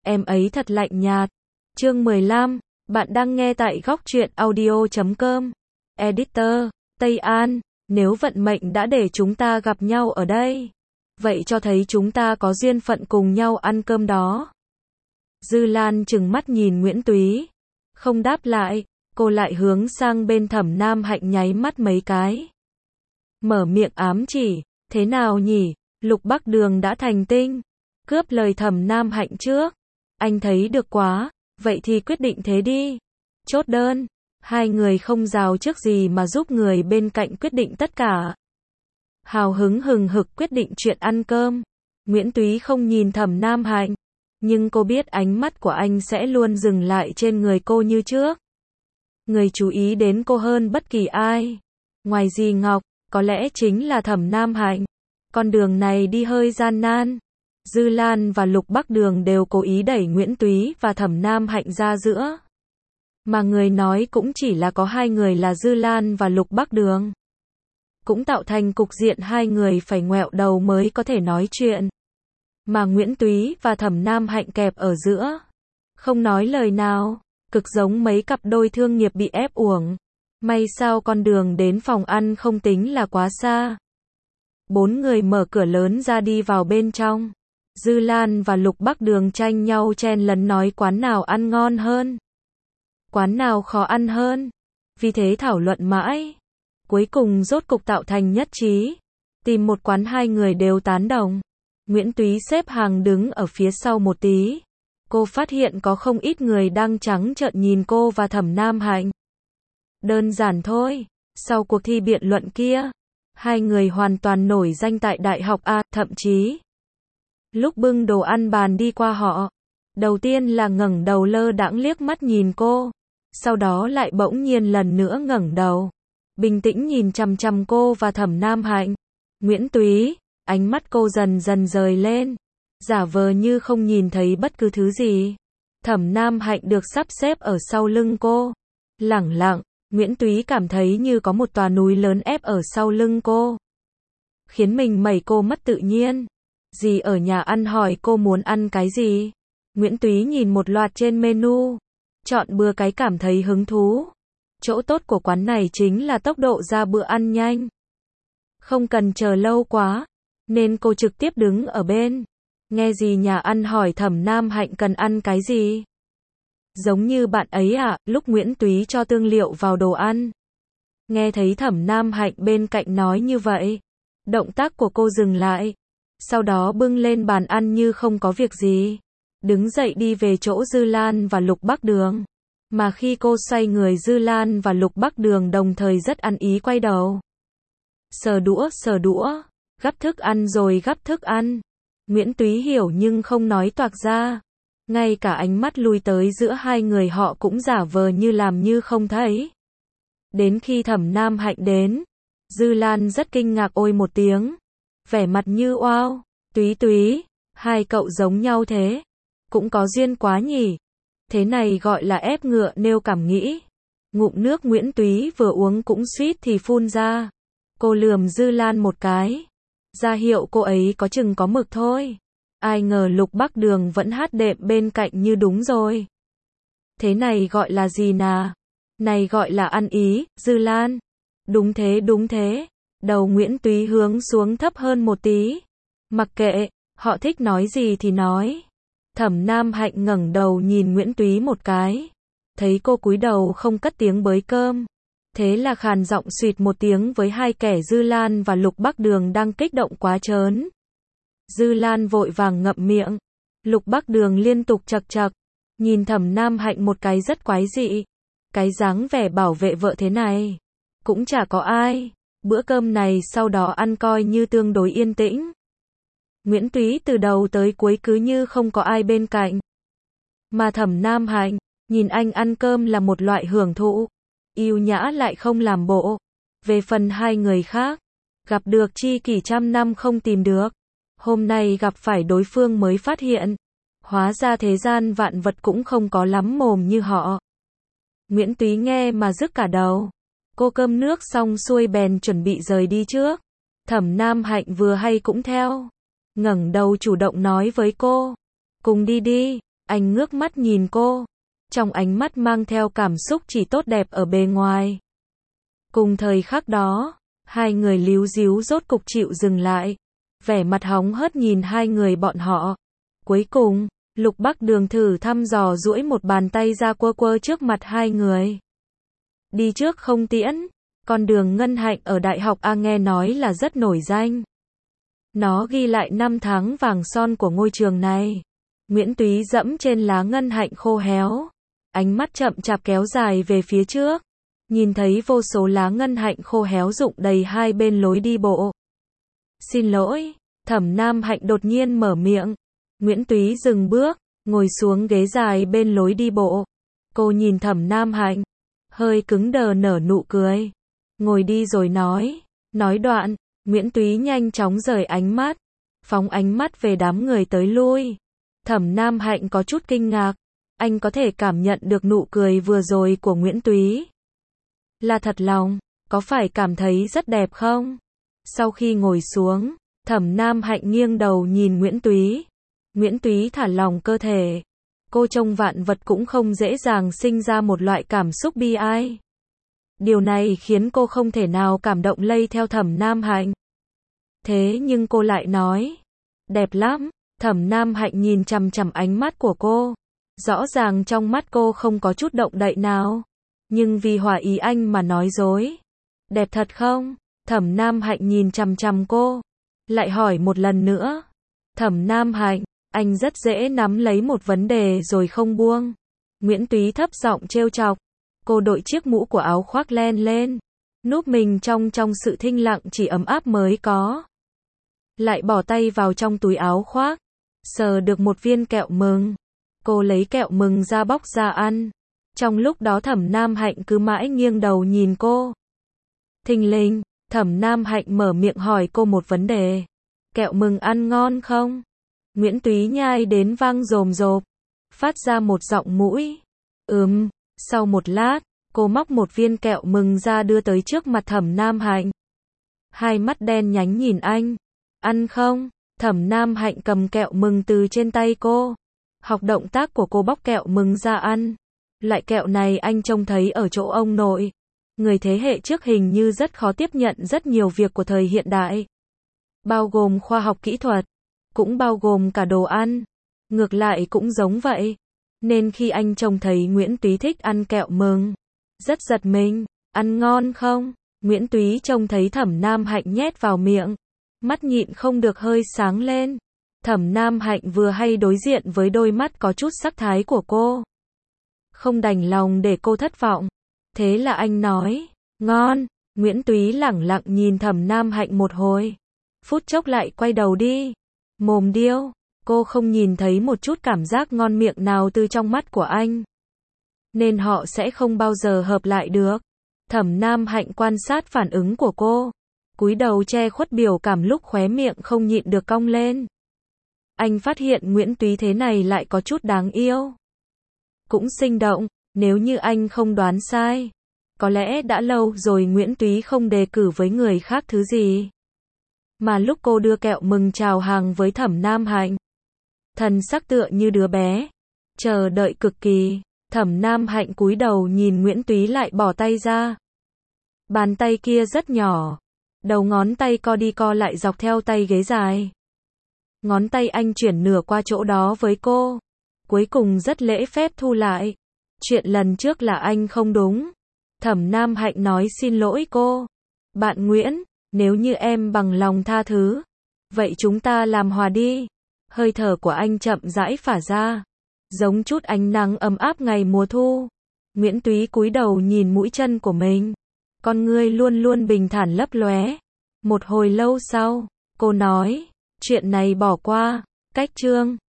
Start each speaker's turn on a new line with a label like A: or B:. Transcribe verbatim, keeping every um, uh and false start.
A: em ấy thật lạnh nhạt. Chương mười lăm, bạn đang nghe tại góc truyện audio chấm com. Editor, Tây An, nếu vận mệnh đã để chúng ta gặp nhau ở đây, vậy cho thấy chúng ta có duyên phận cùng nhau ăn cơm đó. Dư Lan trừng mắt nhìn Nguyễn Túy, không đáp lại, cô lại hướng sang bên Thẩm Nam Hạnh nháy mắt mấy cái. Mở miệng ám chỉ, thế nào nhỉ, Lục Bắc Đường đã thành tinh. Cướp lời Thẩm Nam Hạnh trước. Anh thấy được quá, vậy thì quyết định thế đi. Chốt đơn, hai người không rào trước gì mà giúp người bên cạnh quyết định tất cả. Hào hứng hừng hực quyết định chuyện ăn cơm. Nguyễn Túy không nhìn Thẩm Nam Hạnh, nhưng cô biết ánh mắt của anh sẽ luôn dừng lại trên người cô như trước. Người chú ý đến cô hơn bất kỳ ai, ngoài Di Ngọc, có lẽ chính là Thẩm Nam Hạnh. Con đường này đi hơi gian nan. Dư Lan và Lục Bắc Đường đều cố ý đẩy Nguyễn Túy và Thẩm Nam Hạnh ra giữa. Mà người nói cũng chỉ là có hai người là Dư Lan và Lục Bắc Đường. Cũng tạo thành cục diện hai người phải ngoẹo đầu mới có thể nói chuyện. Mà Nguyễn Túy và Thẩm Nam Hạnh kẹp ở giữa, không nói lời nào, cực giống mấy cặp đôi thương nghiệp bị ép uổng. May sao con đường đến phòng ăn không tính là quá xa. Bốn người mở cửa lớn ra đi vào bên trong. Dư Lan và Lục Bắc Đường tranh nhau chen lấn nói quán nào ăn ngon hơn, quán nào khó ăn hơn. Vì thế thảo luận mãi, cuối cùng rốt cục tạo thành nhất trí, tìm một quán hai người đều tán đồng. Nguyễn Túy xếp hàng đứng ở phía sau một tí. Cô phát hiện có không ít người đang trắng trợn nhìn cô và Thẩm Nam Hạnh. Đơn giản thôi, sau cuộc thi biện luận kia, hai người hoàn toàn nổi danh tại Đại học A, thậm chí lúc bưng đồ ăn bàn đi qua họ, đầu tiên là ngẩng đầu lơ đãng liếc mắt nhìn cô, sau đó lại bỗng nhiên lần nữa ngẩng đầu, bình tĩnh nhìn chằm chằm cô và Thẩm Nam Hạnh. Nguyễn Túy, ánh mắt cô dần dần rời lên, giả vờ như không nhìn thấy bất cứ thứ gì. Thẩm Nam Hạnh được sắp xếp ở sau lưng cô, lẳng lặng. Nguyễn Túy cảm thấy như có một tòa núi lớn ép ở sau lưng cô, khiến mình mẩy cô mất tự nhiên. Dì ở nhà ăn hỏi cô muốn ăn cái gì. Nguyễn Túy nhìn một loạt trên menu, chọn bừa cái cảm thấy hứng thú. Chỗ tốt của quán này chính là tốc độ ra bữa ăn nhanh, không cần chờ lâu quá, nên cô trực tiếp đứng ở bên, nghe dì nhà ăn hỏi Thẩm Nam Hạnh cần ăn cái gì. Giống như bạn ấy à, lúc Nguyễn Túy cho tương liệu vào đồ ăn, nghe thấy Thẩm Nam Hạnh bên cạnh nói như vậy, động tác của cô dừng lại, sau đó bưng lên bàn ăn như không có việc gì, đứng dậy đi về chỗ Dư Lan và Lục Bắc Đường. Mà khi cô xoay người, Dư Lan và Lục Bắc Đường đồng thời rất ăn ý quay đầu, sờ đũa sờ đũa, gắp thức ăn rồi gắp thức ăn. Nguyễn Túy hiểu nhưng không nói toạc ra. Ngay cả ánh mắt lui tới giữa hai người họ cũng giả vờ như làm như không thấy. Đến khi Thẩm Nam Hạnh đến, Dư Lan rất kinh ngạc ôi một tiếng, vẻ mặt như oao, Túy Túy, hai cậu giống nhau thế, cũng có duyên quá nhỉ. Thế này gọi là ép ngựa nêu cảm nghĩ. Ngụm nước Nguyễn Túy vừa uống cũng suýt thì phun ra. Cô lườm Dư Lan một cái, ra hiệu cô ấy có chừng có mực thôi. Ai ngờ Lục Bắc Đường vẫn hát đệm bên cạnh như đúng rồi. Thế này gọi là gì nà? Này gọi là ăn ý, Dư Lan. Đúng thế đúng thế. Đầu Nguyễn Túy hướng xuống thấp hơn một tí. Mặc kệ, họ thích nói gì thì nói. Thẩm Nam Hạnh ngẩng đầu nhìn Nguyễn Túy một cái, thấy cô cúi đầu không cất tiếng bới cơm, thế là khàn giọng suýt một tiếng với hai kẻ Dư Lan và Lục Bắc Đường đang kích động quá trớn. Dư Lan vội vàng ngậm miệng, Lục Bắc Đường liên tục chậc chậc, nhìn Thẩm Nam Hạnh một cái rất quái dị. Cái dáng vẻ bảo vệ vợ thế này, cũng chả có ai. Bữa cơm này sau đó ăn coi như tương đối yên tĩnh. Nguyễn Túy từ đầu tới cuối cứ như không có ai bên cạnh. Mà Thẩm Nam Hạnh, nhìn anh ăn cơm là một loại hưởng thụ, yêu nhã lại không làm bộ. Về phần hai người khác, gặp được tri kỷ trăm năm không tìm được, hôm nay gặp phải đối phương mới phát hiện, hóa ra thế gian vạn vật cũng không có lắm mồm như họ. Nguyễn Túy nghe mà rức cả đầu. Cô cơm nước xong xuôi bèn chuẩn bị rời đi trước. Thẩm Nam Hạnh vừa hay cũng theo, ngẩng đầu chủ động nói với cô, cùng đi đi. Anh ngước mắt nhìn cô, trong ánh mắt mang theo cảm xúc chỉ tốt đẹp ở bề ngoài. Cùng thời khắc đó, hai người líu díu rốt cục chịu dừng lại, vẻ mặt hóng hớt nhìn hai người bọn họ. Cuối cùng, Lục Bắc Đường thử thăm dò duỗi một bàn tay ra quơ quơ trước mặt hai người. Đi trước không tiễn, con đường Ngân Hạnh ở Đại học A nghe nói là rất nổi danh. Nó ghi lại năm tháng vàng son của ngôi trường này. Nguyễn Túy dẫm trên lá ngân hạnh khô héo, ánh mắt chậm chạp kéo dài về phía trước, nhìn thấy vô số lá ngân hạnh khô héo rụng đầy hai bên lối đi bộ. Xin lỗi, Thẩm Nam Hạnh đột nhiên mở miệng. Nguyễn Túy dừng bước, ngồi xuống ghế dài bên lối đi bộ. Cô nhìn Thẩm Nam Hạnh, hơi cứng đờ nở nụ cười. Ngồi đi rồi nói. Nói đoạn, Nguyễn Túy nhanh chóng rời ánh mắt, phóng ánh mắt về đám người tới lui. Thẩm Nam Hạnh có chút kinh ngạc, anh có thể cảm nhận được nụ cười vừa rồi của Nguyễn Túy. Là thật lòng, có phải cảm thấy rất đẹp không? Sau khi ngồi xuống, Thẩm Nam Hạnh nghiêng đầu nhìn Nguyễn Túy. Nguyễn Túy thả lỏng cơ thể. Cô trông vạn vật cũng không dễ dàng sinh ra một loại cảm xúc bi ai. Điều này khiến cô không thể nào cảm động lây theo Thẩm Nam Hạnh. Thế nhưng cô lại nói, đẹp lắm. Thẩm Nam Hạnh nhìn chằm chằm ánh mắt của cô. Rõ ràng trong mắt cô không có chút động đậy nào. Nhưng vì hòa ý anh mà nói dối. Đẹp thật không? Thẩm Nam Hạnh nhìn chằm chằm cô. Lại hỏi một lần nữa. Thẩm Nam Hạnh, anh rất dễ nắm lấy một vấn đề rồi không buông. Nguyễn Túy thấp giọng trêu chọc. Cô đội chiếc mũ của áo khoác len lên. Núp mình trong trong sự thinh lặng chỉ ấm áp mới có. Lại bỏ tay vào trong túi áo khoác. Sờ được một viên kẹo mừng. Cô lấy kẹo mừng ra bóc ra ăn. Trong lúc đó Thẩm Nam Hạnh cứ mãi nghiêng đầu nhìn cô. Thình lình, Thẩm Nam Hạnh mở miệng hỏi cô một vấn đề. Kẹo mừng ăn ngon không? Nguyễn Túy nhai đến vang rồm rộp, phát ra một giọng mũi. Ừm, sau một lát, cô móc một viên kẹo mừng ra đưa tới trước mặt Thẩm Nam Hạnh. Hai mắt đen nhánh nhìn anh. Ăn không? Thẩm Nam Hạnh cầm kẹo mừng từ trên tay cô. Học động tác của cô bóc kẹo mừng ra ăn. Loại kẹo này anh trông thấy ở chỗ ông nội. Người thế hệ trước hình như rất khó tiếp nhận rất nhiều việc của thời hiện đại. Bao gồm khoa học kỹ thuật. Cũng bao gồm cả đồ ăn. Ngược lại cũng giống vậy. Nên khi anh trông thấy Nguyễn Túy thích ăn kẹo mừng, rất giật mình. Ăn ngon không? Nguyễn Túy trông thấy Thẩm Nam Hạnh nhét vào miệng. Mắt nhịn không được hơi sáng lên. Thẩm Nam Hạnh vừa hay đối diện với đôi mắt có chút sắc thái của cô. Không đành lòng để cô thất vọng. Thế là anh nói, ngon. Nguyễn Túy lẳng lặng nhìn Thẩm Nam Hạnh một hồi. Phút chốc lại quay đầu đi. Mồm điêu, cô không nhìn thấy một chút cảm giác ngon miệng nào từ trong mắt của anh. Nên họ sẽ không bao giờ hợp lại được. Thẩm Nam Hạnh quan sát phản ứng của cô. Cúi đầu che khuất biểu cảm lúc khóe miệng không nhịn được cong lên. Anh phát hiện Nguyễn Túy thế này lại có chút đáng yêu. Cũng sinh động, nếu như anh không đoán sai. Có lẽ đã lâu rồi Nguyễn Túy không đề cử với người khác thứ gì. Mà lúc cô đưa kẹo mừng chào hàng với Thẩm Nam Hạnh, thần sắc tựa như đứa bé, chờ đợi cực kỳ. Thẩm Nam Hạnh cúi đầu nhìn Nguyễn Túy lại bỏ tay ra. Bàn tay kia rất nhỏ, đầu ngón tay co đi co lại dọc theo tay ghế dài. Ngón tay anh chuyển nửa qua chỗ đó với cô, cuối cùng rất lễ phép thu lại. Chuyện lần trước là anh không đúng. Thẩm Nam Hạnh nói xin lỗi cô. Bạn Nguyễn, nếu như em bằng lòng tha thứ, vậy chúng ta làm hòa đi. Hơi thở của anh chậm rãi phả ra, giống chút ánh nắng ấm áp ngày mùa thu. Nguyễn Túy cúi đầu nhìn mũi chân của mình. Con ngươi luôn luôn bình thản lấp lóe. Một hồi lâu sau, cô nói, chuyện này bỏ qua, cách chương.